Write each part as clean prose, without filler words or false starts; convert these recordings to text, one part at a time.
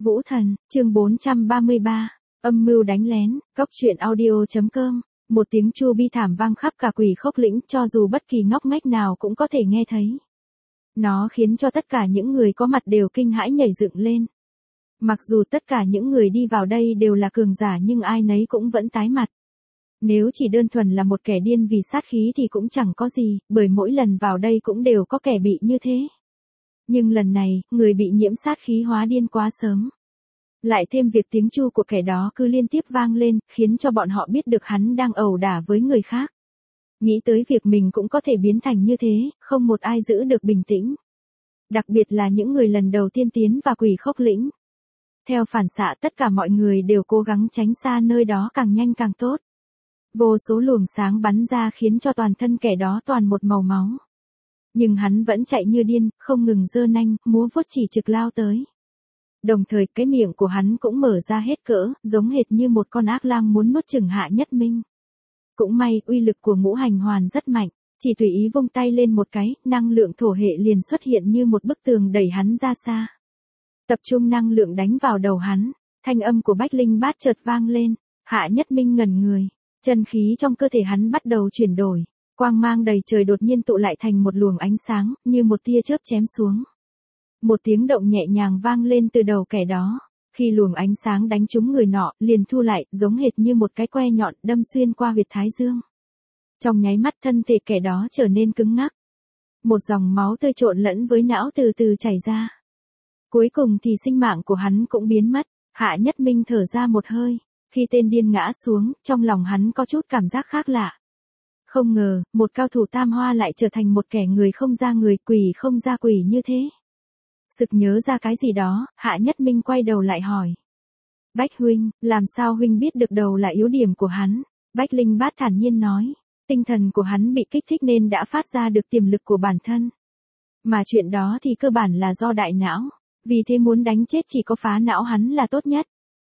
Vũ Thần, chương 433, âm mưu đánh lén, góc truyện audio.com, một tiếng chu bi thảm vang khắp cả Quỷ Khốc lĩnh, cho dù bất kỳ ngóc ngách nào cũng có thể nghe thấy. Nó khiến cho tất cả những người có mặt đều kinh hãi nhảy dựng lên. Mặc dù tất cả những người đi vào đây đều là cường giả nhưng ai nấy cũng vẫn tái mặt. Nếu chỉ đơn thuần là một kẻ điên vì sát khí thì cũng chẳng có gì, bởi mỗi lần vào đây cũng đều có kẻ bị như thế. Nhưng lần này, người bị nhiễm sát khí hóa điên quá sớm. Lại thêm việc tiếng chu của kẻ đó cứ liên tiếp vang lên, khiến cho bọn họ biết được hắn đang ẩu đả với người khác. Nghĩ tới việc mình cũng có thể biến thành như thế, không một ai giữ được bình tĩnh. Đặc biệt là những người lần đầu tiên tiến vào Quỷ Khốc lĩnh. Theo phản xạ tất cả mọi người đều cố gắng tránh xa nơi đó càng nhanh càng tốt. Vô số luồng sáng bắn ra khiến cho toàn thân kẻ đó toàn một màu máu. Nhưng hắn vẫn chạy như điên, không ngừng giơ nanh, múa vuốt chỉ trực lao tới. Đồng thời cái miệng của hắn cũng mở ra hết cỡ, giống hệt như một con ác lang muốn nuốt chửng Hạ Nhất Minh. Cũng may, uy lực của Ngũ Hành Hoàn rất mạnh, chỉ tùy ý vung tay lên một cái, năng lượng thổ hệ liền xuất hiện như một bức tường đẩy hắn ra xa. Tập trung năng lượng đánh vào đầu hắn, thanh âm của Bách Linh Bát chợt vang lên, Hạ Nhất Minh ngẩn người, chân khí trong cơ thể hắn bắt đầu chuyển đổi. Quang mang đầy trời đột nhiên tụ lại thành một luồng ánh sáng, như một tia chớp chém xuống. Một tiếng động nhẹ nhàng vang lên từ đầu kẻ đó. Khi luồng ánh sáng đánh trúng người nọ, liền thu lại, giống hệt như một cái que nhọn đâm xuyên qua huyệt thái dương. Trong nháy mắt thân thể kẻ đó trở nên cứng ngắc. Một dòng máu tươi trộn lẫn với não từ từ chảy ra. Cuối cùng thì sinh mạng của hắn cũng biến mất. Hạ Nhất Minh thở ra một hơi. Khi tên điên ngã xuống, trong lòng hắn có chút cảm giác khác lạ. Không ngờ, một cao thủ tam hoa lại trở thành một kẻ người không ra người, quỷ không ra quỷ như thế. Sực nhớ ra cái gì đó, Hạ Nhất Minh quay đầu lại hỏi. Bách huynh, làm sao huynh biết được đầu là yếu điểm của hắn? Bách Linh Bát thản nhiên nói. Tinh thần của hắn bị kích thích nên đã phát ra được tiềm lực của bản thân. Mà chuyện đó thì cơ bản là do đại não. Vì thế muốn đánh chết chỉ có phá não hắn là tốt nhất.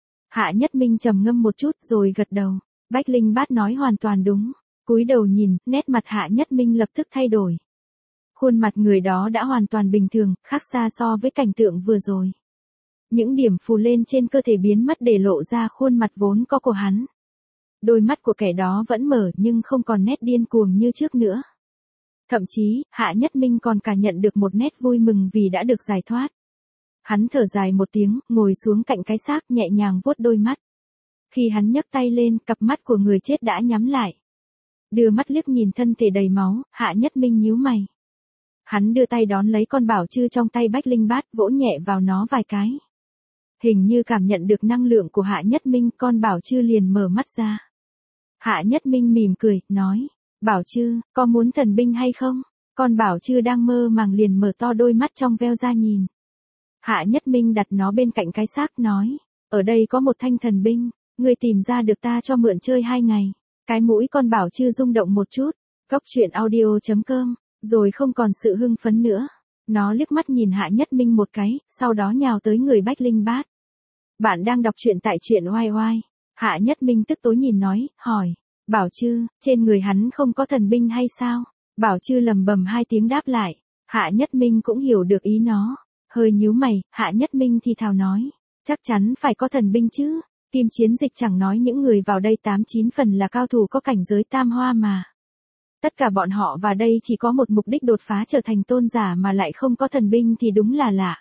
Hạ Nhất Minh trầm ngâm một chút rồi gật đầu. Bách Linh Bát nói hoàn toàn đúng. Cúi đầu nhìn, nét mặt Hạ Nhất Minh lập tức thay đổi. Khuôn mặt người đó đã hoàn toàn bình thường, khác xa so với cảnh tượng vừa rồi. Những điểm phù lên trên cơ thể biến mất để lộ ra khuôn mặt vốn có của hắn. Đôi mắt của kẻ đó vẫn mở nhưng không còn nét điên cuồng như trước nữa. Thậm chí, Hạ Nhất Minh còn cảm nhận được một nét vui mừng vì đã được giải thoát. Hắn thở dài một tiếng, ngồi xuống cạnh cái xác nhẹ nhàng vuốt đôi mắt. Khi hắn nhấc tay lên, cặp mắt của người chết đã nhắm lại. Đưa mắt liếc nhìn thân thể đầy máu, Hạ Nhất Minh nhíu mày. Hắn đưa tay đón lấy con bảo chư trong tay Bách Linh Bát, vỗ nhẹ vào nó vài cái. Hình như cảm nhận được năng lượng của Hạ Nhất Minh, con bảo chư liền mở mắt ra. Hạ Nhất Minh mỉm cười, nói, bảo chư, có muốn thần binh hay không? Con bảo chư đang mơ màng liền mở to đôi mắt trong veo ra nhìn. Hạ Nhất Minh đặt nó bên cạnh cái xác nói, ở đây có một thanh thần binh, ngươi tìm ra được ta cho mượn chơi 2 ngày. Cái mũi con bảo chư rung động một chút, góc truyện audio.com, rồi không còn sự hưng phấn nữa. Nó liếc mắt nhìn Hạ Nhất Minh một cái, sau đó nhào tới người Bách Linh Bát. Bạn đang đọc truyện tại truyện oai oai. Hạ Nhất Minh tức tối nhìn nói, hỏi, bảo chư, trên người hắn không có thần binh hay sao? Bảo chư lầm bầm 2 tiếng đáp lại. Hạ Nhất Minh cũng hiểu được ý nó. Hơi nhíu mày, Hạ Nhất Minh thì thào nói, chắc chắn phải có thần binh chứ. Kim Chiến Dịch chẳng nói những người vào đây 8-9 phần là cao thủ có cảnh giới tam hoa mà. Tất cả bọn họ vào đây chỉ có một mục đích đột phá trở thành tôn giả mà lại không có thần binh thì đúng là lạ.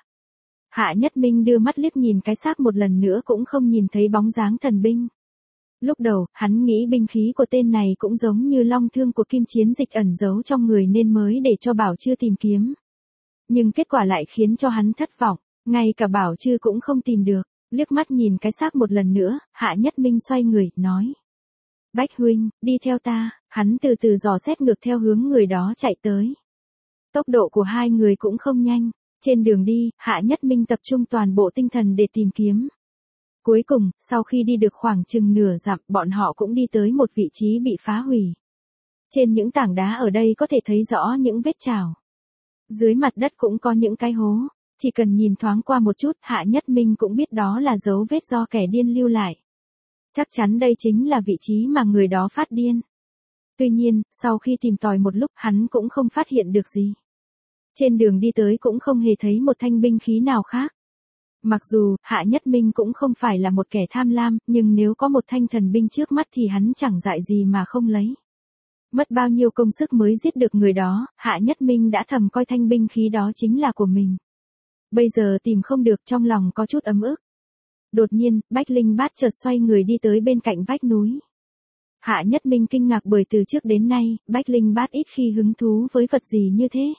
Hạ Nhất Minh đưa mắt liếc nhìn cái xác một lần nữa cũng không nhìn thấy bóng dáng thần binh. Lúc đầu, hắn nghĩ binh khí của tên này cũng giống như long thương của Kim Chiến Dịch ẩn giấu trong người nên mới để cho Bảo Chư tìm kiếm. Nhưng kết quả lại khiến cho hắn thất vọng, ngay cả Bảo Chư cũng không tìm được. Liếc mắt nhìn cái xác một lần nữa, Hạ Nhất Minh xoay người, nói. Bách huynh, đi theo ta, hắn từ từ dò xét ngược theo hướng người đó chạy tới. Tốc độ của hai người cũng không nhanh, trên đường đi, Hạ Nhất Minh tập trung toàn bộ tinh thần để tìm kiếm. Cuối cùng, sau khi đi được khoảng chừng nửa dặm, bọn họ cũng đi tới một vị trí bị phá hủy. Trên những tảng đá ở đây có thể thấy rõ những vết trào. Dưới mặt đất cũng có những cái hố. Chỉ cần nhìn thoáng qua một chút, Hạ Nhất Minh cũng biết đó là dấu vết do kẻ điên lưu lại. Chắc chắn đây chính là vị trí mà người đó phát điên. Tuy nhiên, sau khi tìm tòi một lúc hắn cũng không phát hiện được gì. Trên đường đi tới cũng không hề thấy một thanh binh khí nào khác. Mặc dù, Hạ Nhất Minh cũng không phải là một kẻ tham lam, nhưng nếu có một thanh thần binh trước mắt thì hắn chẳng dại gì mà không lấy. Mất bao nhiêu công sức mới giết được người đó, Hạ Nhất Minh đã thầm coi thanh binh khí đó chính là của mình. Bây giờ tìm không được, trong lòng có chút ấm ức. Đột nhiên, Bách Linh Bát chợt xoay người đi tới bên cạnh vách núi. Hạ Nhất Minh kinh ngạc bởi từ trước đến nay, Bách Linh Bát ít khi hứng thú với vật gì như thế.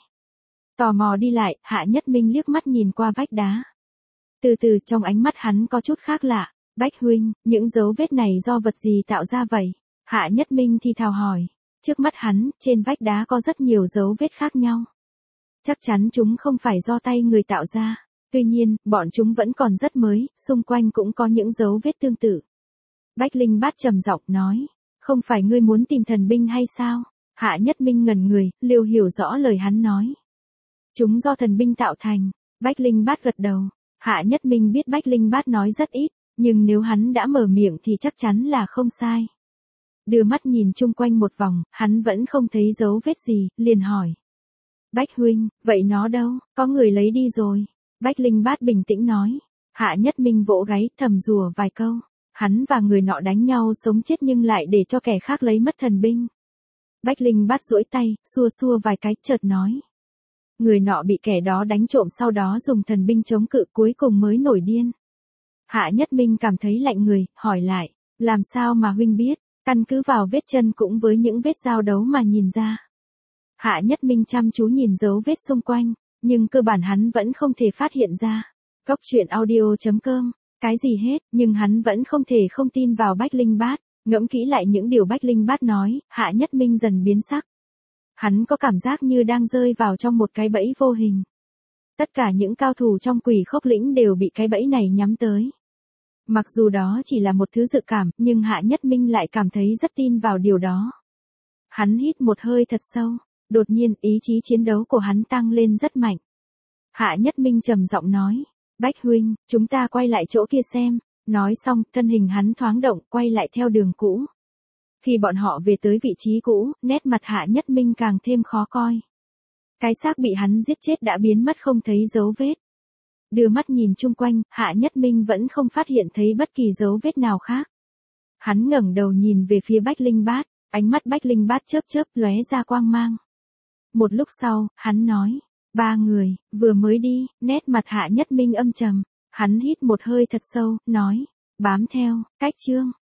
Tò mò đi lại, Hạ Nhất Minh liếc mắt nhìn qua vách đá. Từ từ trong ánh mắt hắn có chút khác lạ. Bách huynh, những dấu vết này do vật gì tạo ra vậy? Hạ Nhất Minh thì thào hỏi. Trước mắt hắn, trên vách đá có rất nhiều dấu vết khác nhau. Chắc chắn chúng không phải do tay người tạo ra. Tuy nhiên, bọn chúng vẫn còn rất mới, xung quanh cũng có những dấu vết tương tự. Bách Linh Bát trầm giọng nói. Không phải ngươi muốn tìm thần binh hay sao? Hạ Nhất Minh ngẩn người, liều hiểu rõ lời hắn nói. Chúng do thần binh tạo thành. Bách Linh Bát gật đầu. Hạ Nhất Minh biết Bách Linh Bát nói rất ít, nhưng nếu hắn đã mở miệng thì chắc chắn là không sai. Đưa mắt nhìn chung quanh một vòng, hắn vẫn không thấy dấu vết gì, liền hỏi. Bách huynh, vậy nó đâu, có người lấy đi rồi. Bách Linh Bát bình tĩnh nói. Hạ Nhất Minh vỗ gáy thầm rủa vài câu. Hắn và người nọ đánh nhau sống chết nhưng lại để cho kẻ khác lấy mất thần binh. Bách Linh Bát duỗi tay, xua xua vài cái, chợt nói. Người nọ bị kẻ đó đánh trộm sau đó dùng thần binh chống cự cuối cùng mới nổi điên. Hạ Nhất Minh cảm thấy lạnh người, hỏi lại. Làm sao mà huynh biết, căn cứ vào vết chân cũng với những vết giao đấu mà nhìn ra. Hạ Nhất Minh chăm chú nhìn dấu vết xung quanh, nhưng cơ bản hắn vẫn không thể phát hiện ra. Cốc truyện audio.com, cái gì hết, nhưng hắn vẫn không thể không tin vào Bách Linh Bát. Ngẫm kỹ lại những điều Bách Linh Bát nói, Hạ Nhất Minh dần biến sắc. Hắn có cảm giác như đang rơi vào trong một cái bẫy vô hình. Tất cả những cao thủ trong Quỷ Khốc Lĩnh đều bị cái bẫy này nhắm tới. Mặc dù đó chỉ là một thứ dự cảm, nhưng Hạ Nhất Minh lại cảm thấy rất tin vào điều đó. Hắn hít một hơi thật sâu, đột nhiên ý chí chiến đấu của hắn tăng lên rất mạnh. Hạ Nhất Minh trầm giọng nói, Bách huynh, chúng ta quay lại chỗ kia xem. Nói xong, thân hình hắn thoáng động, quay lại theo đường cũ. Khi bọn họ về tới vị trí cũ, nét mặt Hạ Nhất Minh càng thêm khó coi. Cái xác bị hắn giết chết đã biến mất không thấy dấu vết. Đưa mắt nhìn chung quanh, Hạ Nhất Minh vẫn không phát hiện thấy bất kỳ dấu vết nào khác. Hắn ngẩng đầu nhìn về phía Bách Linh Bát, ánh mắt Bách Linh Bát chớp chớp lóe ra quang mang. Một lúc sau, hắn nói, 3 người, vừa mới đi, nét mặt Hạ Nhất Minh âm trầm. Hắn hít một hơi thật sâu, nói, bám theo, cách chương.